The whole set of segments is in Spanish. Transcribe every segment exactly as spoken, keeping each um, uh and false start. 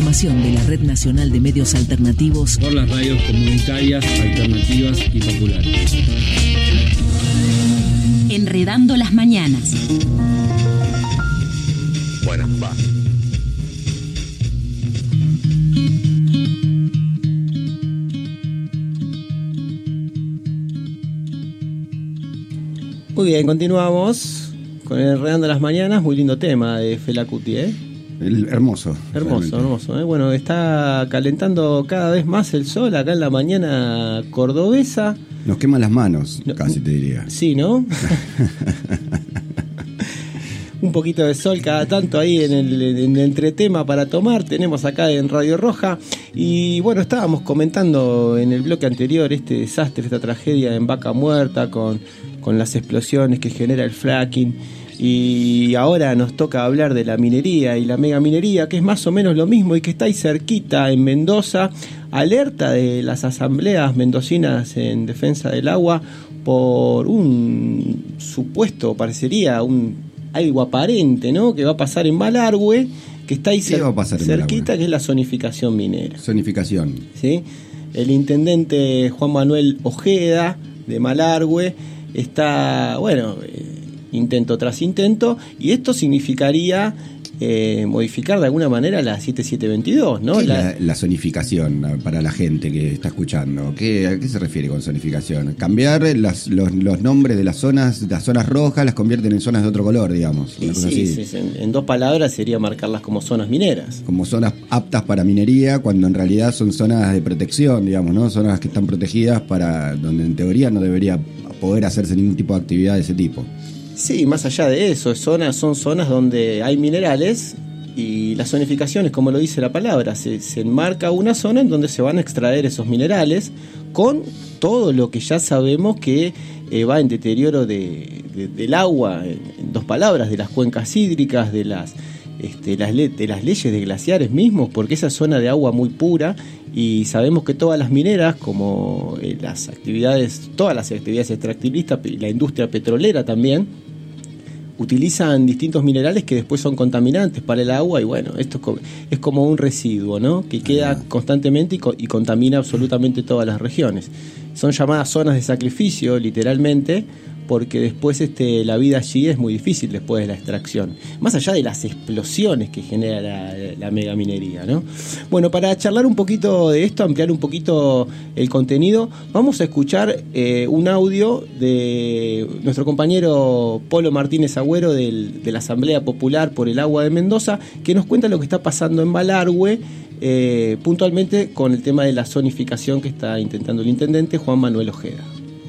información de la Red Nacional de Medios Alternativos por las radios comunitarias, alternativas y populares. Enredando las mañanas. Bueno, va. Muy bien, continuamos con el Enredando las Mañanas. Muy lindo tema de Fela Kuti, ¿eh? El, hermoso. Hermoso, realmente. hermoso. ¿eh? Bueno, está calentando cada vez más el sol acá en la mañana cordobesa. Nos queman las manos, no, casi te diría. Sí, ¿no? Un poquito de sol cada tanto ahí en el, en el entretema para tomar. Tenemos acá en Radio Roja. Y bueno, estábamos comentando en el bloque anterior este desastre, esta tragedia en Vaca Muerta con, con las explosiones que genera el fracking. Y ahora nos toca hablar de la minería y la megaminería, que es más o menos lo mismo y que está ahí cerquita en Mendoza, alerta de las asambleas mendocinas en defensa del agua por un supuesto, parecería un algo aparente, ¿no? Que va a pasar en Malargüe, que está ahí cer- cerquita, que es la zonificación minera. Zonificación. ¿Sí? El intendente Juan Manuel Ojeda de Malargüe está, bueno, eh, intento tras intento, y esto significaría eh, modificar de alguna manera la siete siete veintidós, ¿no? ¿Qué es la, la, la zonificación para la gente que está escuchando? ¿Qué, ¿A qué se refiere con zonificación? Cambiar las, los, los nombres de las zonas, las zonas rojas las convierten en zonas de otro color, digamos. Sí, sí, sí, en, en dos palabras sería marcarlas como zonas mineras. Como zonas aptas para minería, cuando en realidad son zonas de protección, digamos, ¿no? Zonas que están protegidas para donde en teoría no debería poder hacerse ningún tipo de actividad de ese tipo. Sí, más allá de eso, zonas, son zonas donde hay minerales y la zonificación es como lo dice la palabra, se, se enmarca una zona en donde se van a extraer esos minerales con todo lo que ya sabemos que eh, va en deterioro de, de, del agua, en, en dos palabras, de las cuencas hídricas, de las, este, las le, de las leyes de glaciares mismos, porque esa zona de agua muy pura. Y sabemos que todas las mineras, como eh, las actividades, todas las actividades extractivistas y la industria petrolera también, utilizan distintos minerales que después son contaminantes para el agua, y bueno, esto es como un residuo, ¿no? Que queda ah. constantemente y, co- y contamina absolutamente todas las regiones. Son llamadas zonas de sacrificio, literalmente, porque después este, la vida allí es muy difícil después de la extracción, más allá de las explosiones que genera la, la megaminería, ¿no? Bueno, para charlar un poquito de esto, ampliar un poquito el contenido, vamos a escuchar eh, un audio de nuestro compañero Polo Martínez Agüero del, de la Asamblea Popular por el Agua de Mendoza, que nos cuenta lo que está pasando en Malargüe, eh, puntualmente con el tema de la zonificación que está intentando el intendente Juan Manuel Ojeda.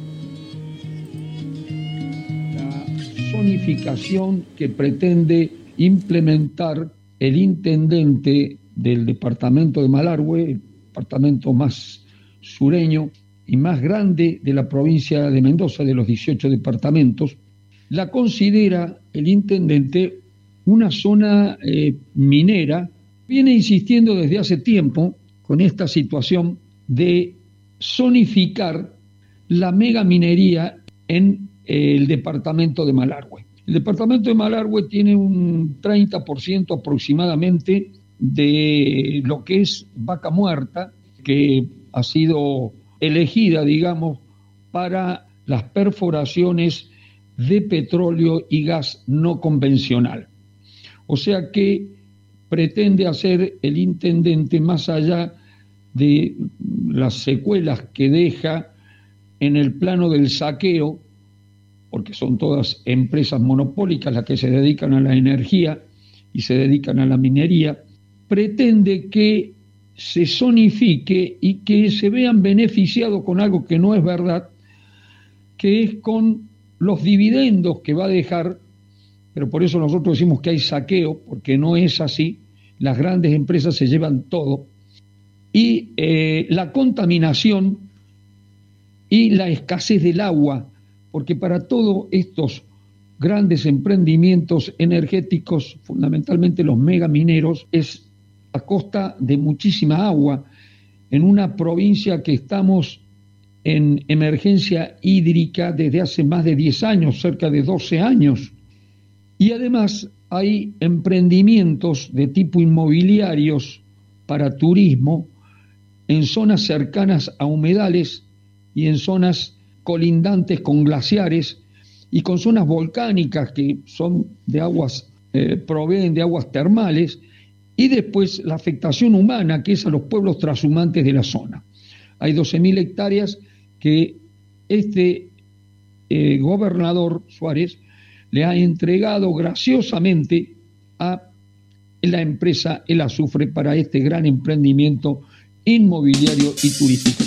Zonificación que pretende implementar el intendente del departamento de Malargüe, el departamento más sureño y más grande de la provincia de Mendoza, de los dieciocho departamentos, la considera el intendente una zona eh, minera. Viene insistiendo desde hace tiempo con esta situación de zonificar la megaminería en el departamento de Malargüe. El departamento de Malargüe tiene un treinta por ciento aproximadamente de lo que es Vaca Muerta, que ha sido elegida, digamos, para las perforaciones de petróleo y gas no convencional. O sea que pretende hacer el intendente, más allá de las secuelas que deja en el plano del saqueo, porque son todas empresas monopólicas las que se dedican a la energía y se dedican a la minería, pretende que se zonifique y que se vean beneficiados con algo que no es verdad, que es con los dividendos que va a dejar, pero por eso nosotros decimos que hay saqueo, porque no es así, las grandes empresas se llevan todo, y eh, la contaminación y la escasez del agua, porque para todos estos grandes emprendimientos energéticos, fundamentalmente los megamineros, es a costa de muchísima agua, en una provincia que estamos en emergencia hídrica desde hace más de diez años, cerca de doce años, y además hay emprendimientos de tipo inmobiliarios para turismo en zonas cercanas a humedales y en zonas colindantes con glaciares y con zonas volcánicas que son de aguas, eh, proveen de aguas termales, y después la afectación humana, que es a los pueblos trashumantes de la zona. Hay doce mil hectáreas que este eh, gobernador Suárez le ha entregado graciosamente a la empresa El Azufre para este gran emprendimiento inmobiliario y turístico.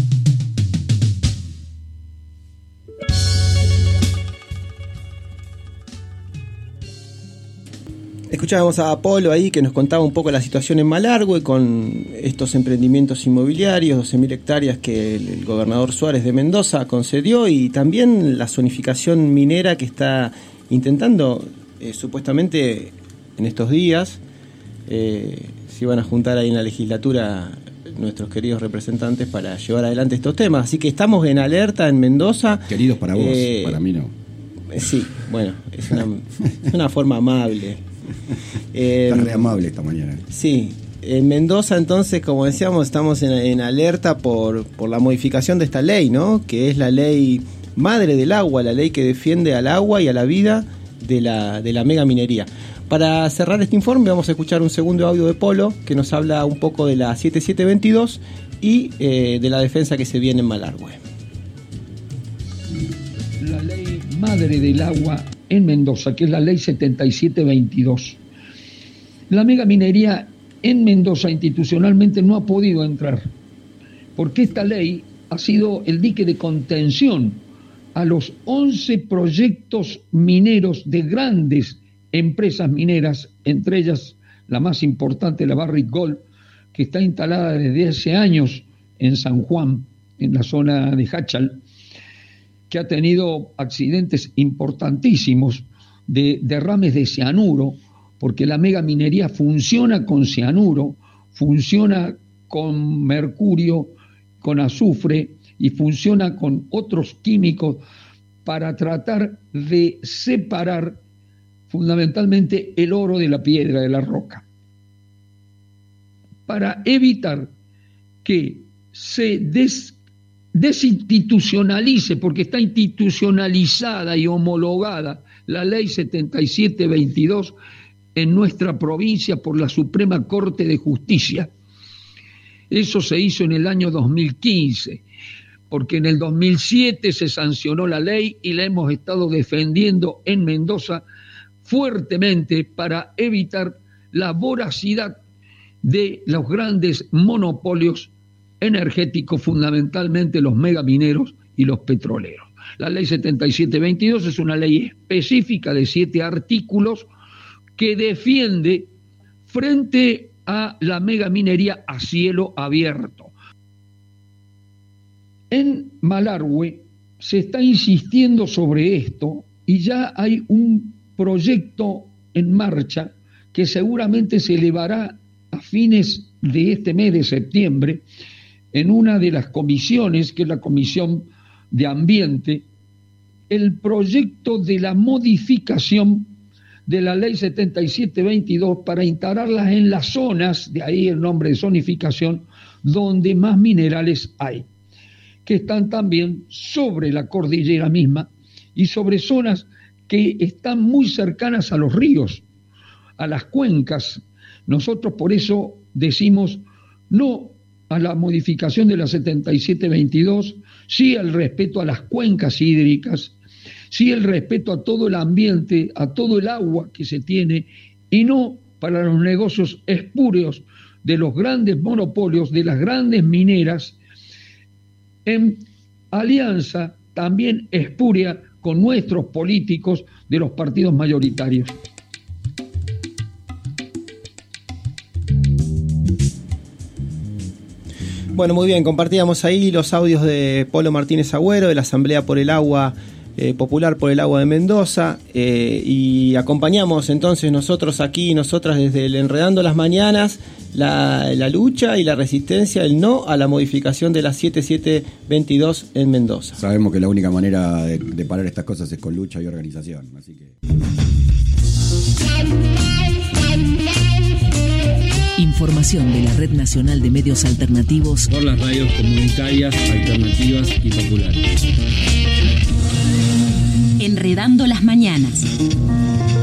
Escuchábamos a Apolo ahí que nos contaba un poco la situación en Malargüe con estos emprendimientos inmobiliarios, doce mil hectáreas que el, el gobernador Suárez de Mendoza concedió, y también la zonificación minera que está intentando, eh, supuestamente en estos días, eh, se iban a juntar ahí en la legislatura nuestros queridos representantes para llevar adelante estos temas. Así que estamos en alerta en Mendoza. Queridos para vos, eh, para mí no. Eh, sí, bueno, es una, es una forma amable. Eh, Está re amable esta mañana. Sí, en Mendoza entonces, como decíamos, estamos en, en alerta por, por la modificación de esta ley, ¿no? Que es la ley madre del agua, la ley que defiende al agua y a la vida de la, de la mega minería. Para cerrar este informe vamos a escuchar un segundo audio de Polo que nos habla un poco de la setenta y siete veintidós y eh, de la defensa que se viene en Malargüe. La ley madre del agua en Mendoza, que es la ley setenta y siete veintidós. La megaminería en Mendoza institucionalmente no ha podido entrar, porque esta ley ha sido el dique de contención a los once proyectos mineros de grandes empresas mineras, entre ellas la más importante, la Barrick Gold, que está instalada desde hace años en San Juan, en la zona de Hachal, que ha tenido accidentes importantísimos de derrames de cianuro, porque la megaminería funciona con cianuro, funciona con mercurio, con azufre y funciona con otros químicos para tratar de separar fundamentalmente el oro de la piedra, de la roca, para evitar que se des desinstitucionalice, porque está institucionalizada y homologada la ley setenta y siete veintidós en nuestra provincia por la Suprema Corte de Justicia. Eso se hizo en el año dos mil quince, porque en el dos mil siete se sancionó la ley y la hemos estado defendiendo en Mendoza fuertemente para evitar la voracidad de los grandes monopolios energéticos, fundamentalmente los megamineros y los petroleros. La ley setenta y siete veintidós es una ley específica de siete artículos que defiende frente a la megaminería a cielo abierto. En Malargüe se está insistiendo sobre esto y ya hay un proyecto en marcha que seguramente se elevará a fines de este mes de septiembre en una de las comisiones, que es la Comisión de Ambiente, el proyecto de la modificación de la ley setenta y siete veintidós para instalarlas en las zonas, de ahí el nombre de zonificación, donde más minerales hay, que están también sobre la cordillera misma y sobre zonas que están muy cercanas a los ríos, a las cuencas. Nosotros por eso decimos no a la modificación de la setenta y siete veintidós, sí al respeto a las cuencas hídricas, sí el respeto a todo el ambiente, a todo el agua que se tiene, y no para los negocios espurios de los grandes monopolios, de las grandes mineras, en alianza también espuria con nuestros políticos de los partidos mayoritarios. Bueno, muy bien, compartíamos ahí los audios de Polo Martínez Agüero, de la Asamblea por el Agua eh, Popular por el Agua de Mendoza, eh, y acompañamos entonces nosotros aquí, nosotras desde el Enredando las Mañanas, la, la lucha y la resistencia, el no a la modificación de la setenta y siete veintidós en Mendoza. Sabemos que la única manera de, de parar estas cosas es con lucha y organización, así que... Informa información de la Red Nacional de Medios Alternativos por las radios comunitarias, alternativas y populares. Enredando las mañanas.